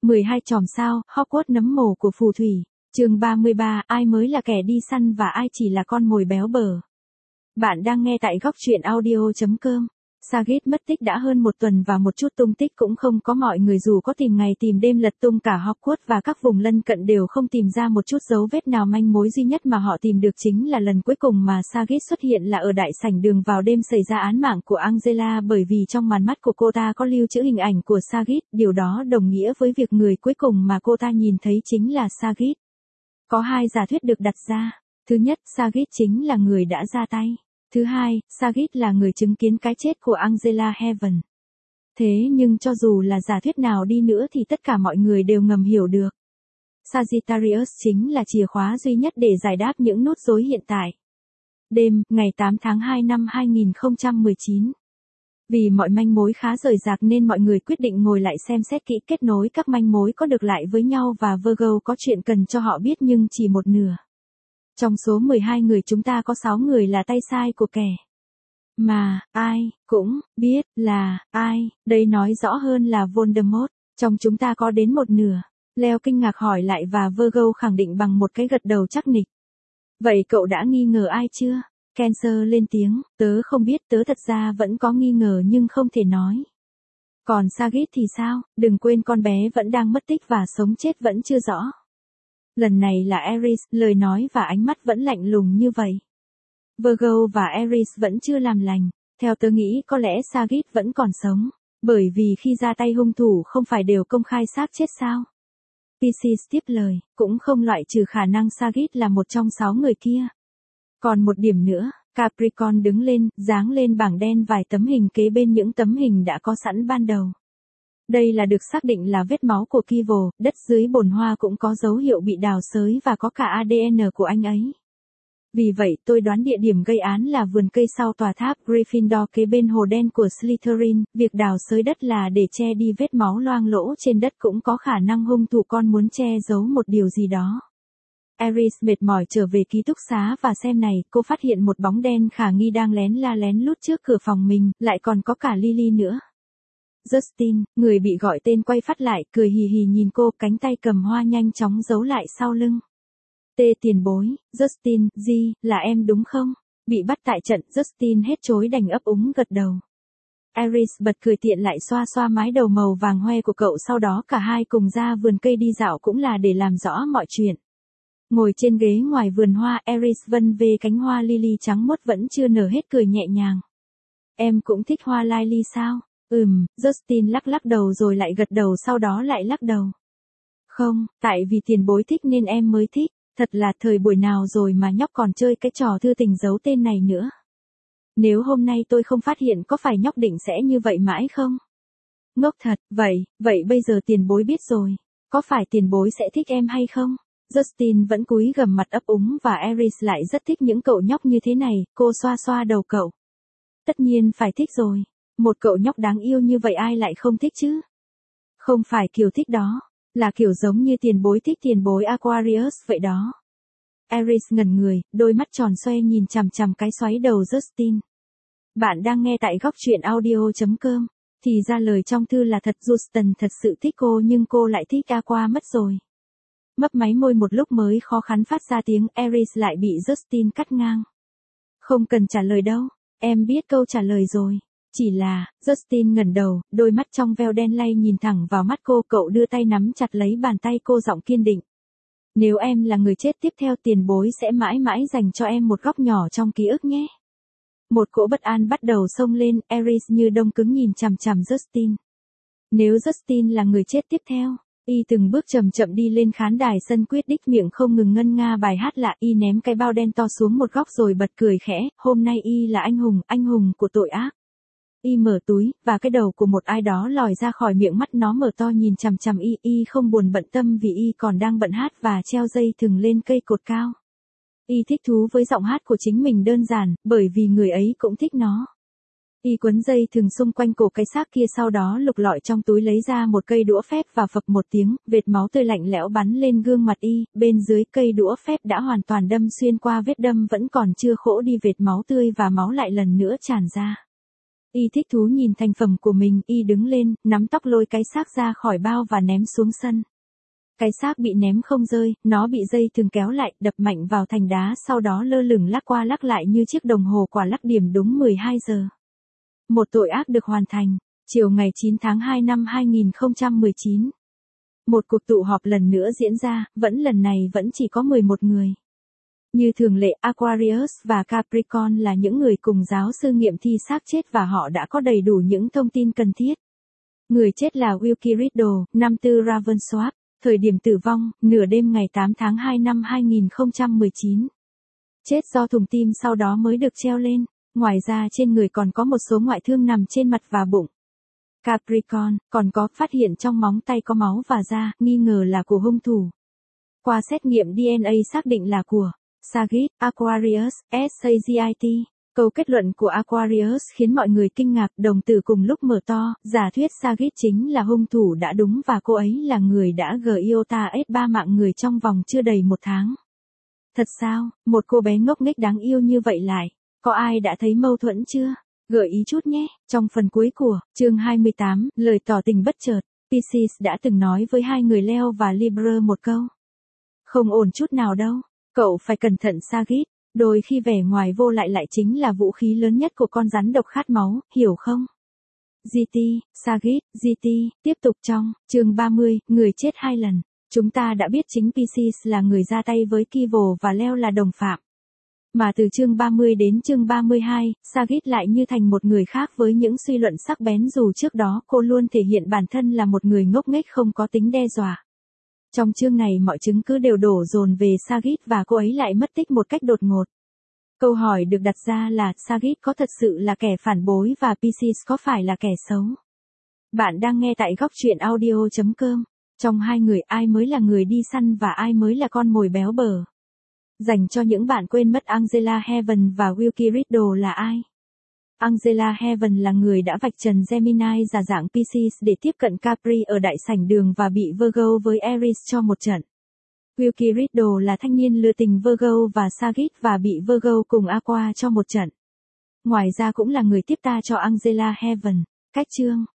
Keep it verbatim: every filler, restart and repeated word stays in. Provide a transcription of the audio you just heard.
mười hai chòm sao, Hogwarts nấm mồ của phù thủy. Chương ba mươi ba, ai mới là kẻ đi săn và ai chỉ là con mồi béo bở. Bạn đang nghe tại góc truyện audio chấm com. Sagit mất tích đã hơn một tuần và một chút tung tích cũng không có, mọi người dù có tìm ngày tìm đêm lật tung cả Hogwarts và các vùng lân cận đều không tìm ra một chút dấu vết nào. Manh mối duy nhất mà họ tìm được chính là lần cuối cùng mà Sagit xuất hiện là ở đại sảnh đường vào đêm xảy ra án mạng của Angela, bởi vì trong màn mắt của cô ta có lưu trữ hình ảnh của Sagit, điều đó đồng nghĩa với việc người cuối cùng mà cô ta nhìn thấy chính là Sagit. Có hai giả thuyết được đặt ra. Thứ nhất, Sagit chính là người đã ra tay. Thứ hai, Sagit là người chứng kiến cái chết của Angela Heaven. Thế nhưng cho dù là giả thuyết nào đi nữa thì tất cả mọi người đều ngầm hiểu được. Sagittarius chính là chìa khóa duy nhất để giải đáp những nút rối hiện tại. Đêm, ngày tám tháng hai năm hai nghìn không trăm mười chín. Vì mọi manh mối khá rời rạc nên mọi người quyết định ngồi lại xem xét kỹ, kết nối các manh mối có được lại với nhau, và Virgo có chuyện cần cho họ biết nhưng chỉ một nửa. Trong số mười hai người chúng ta có sáu người là tay sai của kẻ mà ai cũng biết là ai, đây nói rõ hơn là Voldemort. Trong chúng ta có đến một nửa. Leo kinh ngạc hỏi lại và Virgo khẳng định bằng một cái gật đầu chắc nịch. Vậy cậu đã nghi ngờ ai chưa? Cancer lên tiếng, tớ không biết, tớ thật ra vẫn có nghi ngờ nhưng không thể nói. Còn Sagit thì sao? Đừng quên con bé vẫn đang mất tích và sống chết vẫn chưa rõ. Lần này là Aries, lời nói và ánh mắt vẫn lạnh lùng như vậy. Virgo và Aries vẫn chưa làm lành. Theo tớ nghĩ có lẽ Sagit vẫn còn sống. Bởi vì khi ra tay hung thủ không phải đều công khai xác chết sao? Pisces tiếp lời, cũng không loại trừ khả năng Sagit là một trong sáu người kia. Còn một điểm nữa, Capricorn đứng lên, giáng lên bảng đen vài tấm hình kế bên những tấm hình đã có sẵn ban đầu. Đây là được xác định là vết máu của Kivol, đất dưới bồn hoa cũng có dấu hiệu bị đào xới và có cả a đê en của anh ấy. Vì vậy tôi đoán địa điểm gây án là vườn cây sau tòa tháp Gryffindor kế bên hồ đen của Slytherin, việc đào xới đất là để che đi vết máu loang lỗ trên đất, cũng có khả năng hung thủ con muốn che giấu một điều gì đó. Aries mệt mỏi trở về ký túc xá và xem này, cô phát hiện một bóng đen khả nghi đang lén la lén lút trước cửa phòng mình, lại còn có cả Lily nữa. Justin, người bị gọi tên quay phát lại, cười hì hì nhìn cô, cánh tay cầm hoa nhanh chóng giấu lại sau lưng. Tê tiền bối, Justin, gì, là em đúng không? Bị bắt tại trận, Justin hết chối đành ấp úng gật đầu. Aries bật cười tiện lại xoa xoa mái đầu màu vàng hoe của cậu, sau đó cả hai cùng ra vườn cây đi dạo cũng là để làm rõ mọi chuyện. Ngồi trên ghế ngoài vườn hoa, Aries vân về cánh hoa lily trắng muốt vẫn chưa nở hết, cười nhẹ nhàng. Em cũng thích hoa lily sao? Ừm, Justin lắc lắc đầu rồi lại gật đầu, sau đó lại lắc đầu. Không, tại vì tiền bối thích nên em mới thích. Thật là thời buổi nào rồi mà nhóc còn chơi cái trò thư tình giấu tên này nữa. Nếu hôm nay tôi không phát hiện có phải nhóc định sẽ như vậy mãi không? Ngốc thật, vậy, vậy bây giờ tiền bối biết rồi. Có phải tiền bối sẽ thích em hay không? Justin vẫn cúi gằm mặt ấp úng và Aries lại rất thích những cậu nhóc như thế này, cô xoa xoa đầu cậu. Tất nhiên phải thích rồi. Một cậu nhóc đáng yêu như vậy ai lại không thích chứ? Không phải kiểu thích đó. Là kiểu giống như tiền bối thích tiền bối Aquarius vậy đó. Aries ngẩn người, đôi mắt tròn xoe nhìn chằm chằm cái xoáy đầu Justin. Bạn đang nghe tại góc truyện audio chấm com. Thì ra lời trong thư là thật, Justin thật sự thích cô nhưng cô lại thích Aqua mất rồi. Mấp máy môi một lúc mới khó khăn phát ra tiếng, Aries lại bị Justin cắt ngang. Không cần trả lời đâu, em biết câu trả lời rồi. Chỉ là, Justin ngẩng đầu, đôi mắt trong veo đen lay nhìn thẳng vào mắt cô, cậu đưa tay nắm chặt lấy bàn tay cô, giọng kiên định. Nếu em là người chết tiếp theo, tiền bối sẽ mãi mãi dành cho em một góc nhỏ trong ký ức nhé. Một cỗ bất an bắt đầu xông lên, Aries như đông cứng nhìn chằm chằm Justin. Nếu Justin là người chết tiếp theo, y từng bước chậm chậm đi lên khán đài sân Quidditch, miệng không ngừng ngân nga bài hát lạ, y ném cái bao đen to xuống một góc rồi bật cười khẽ, hôm nay y là anh hùng, anh hùng của tội ác. Y mở túi, và cái đầu của một ai đó lòi ra khỏi miệng, mắt nó mở to nhìn chằm chằm y, y không buồn bận tâm vì y còn đang bận hát và treo dây thừng lên cây cột cao. Y thích thú với giọng hát của chính mình đơn giản, bởi vì người ấy cũng thích nó. Y quấn dây thừng xung quanh cổ cái xác kia, sau đó lục lọi trong túi lấy ra một cây đũa phép và phập một tiếng, vệt máu tươi lạnh lẽo bắn lên gương mặt y, bên dưới cây đũa phép đã hoàn toàn đâm xuyên qua vết đâm vẫn còn chưa khô đi vệt máu tươi và máu lại lần nữa tràn ra. Y thích thú nhìn thành phẩm của mình, Y đứng lên, nắm tóc lôi cái xác ra khỏi bao và ném xuống sân. Cái xác bị ném không rơi, nó bị dây thừng kéo lại, đập mạnh vào thành đá, sau đó lơ lửng lắc qua lắc lại như chiếc đồng hồ quả lắc điểm đúng mười hai giờ. Một tội ác được hoàn thành. Chiều ngày chín tháng hai năm hai nghìn không trăm mười chín. Một cuộc tụ họp lần nữa diễn ra, vẫn lần này vẫn chỉ có mười một người. Như thường lệ, Aquarius và Capricorn là những người cùng giáo sư nghiệm thi xác chết và họ đã có đầy đủ những thông tin cần thiết. Người chết là Wilkie Riddle, năm tư Ravensworth, thời điểm tử vong, nửa đêm ngày tám tháng hai năm hai nghìn không trăm mười chín. Chết do thủng tim sau đó mới được treo lên, ngoài ra trên người còn có một số ngoại thương nằm trên mặt và bụng. Capricorn, còn có phát hiện trong móng tay có máu và da, nghi ngờ là của hung thủ. Qua xét nghiệm đê en a xác định là của Sagitt, Aquarius, Sagitt. Câu kết luận của Aquarius khiến mọi người kinh ngạc, đồng tử cùng lúc mở to, giả thuyết Sagitt chính là hung thủ đã đúng và cô ấy là người đã gây iota ét ba mạng người trong vòng chưa đầy một tháng. Thật sao, một cô bé ngốc nghếch đáng yêu như vậy lại, có ai đã thấy mâu thuẫn chưa? Gợi ý chút nhé, trong phần cuối của chương hai mươi tám, lời tỏ tình bất chợt, Pisces đã từng nói với hai người Leo và Libra một câu. Không ổn chút nào đâu, cậu phải cẩn thận Sagitt, đôi khi vẻ ngoài vô lại lại chính là vũ khí lớn nhất của con rắn độc khát máu, hiểu không? giê tê, Sagitt, giê tê, tiếp tục trong chương ba mươi, người chết hai lần. Chúng ta đã biết chính Pisces là người ra tay với Kivo và Leo là đồng phạm. Mà từ chương ba mươi đến chương ba mươi hai, Sagitt lại như thành một người khác với những suy luận sắc bén dù trước đó cô luôn thể hiện bản thân là một người ngốc nghếch không có tính đe dọa. Trong chương này mọi chứng cứ đều đổ dồn về Sagitt và cô ấy lại mất tích một cách đột ngột. Câu hỏi được đặt ra là Sagitt có thật sự là kẻ phản bội và Pisces có phải là kẻ xấu? Bạn đang nghe tại góc truyện audio chấm com. Trong hai người ai mới là người đi săn và ai mới là con mồi béo bở? Dành cho những bạn quên mất Angela Heaven và Wilkie Riddle là ai? Angela Heaven là người đã vạch trần Gemini giả dạng Pisces để tiếp cận Capri ở đại sảnh đường và bị Virgo với Aries cho một trận. Wilkie Riddle là thanh niên lừa tình Virgo và Sagitt và bị Virgo cùng Aqua cho một trận. Ngoài ra cũng là người tiếp ta cho Angela Heaven. Cách chương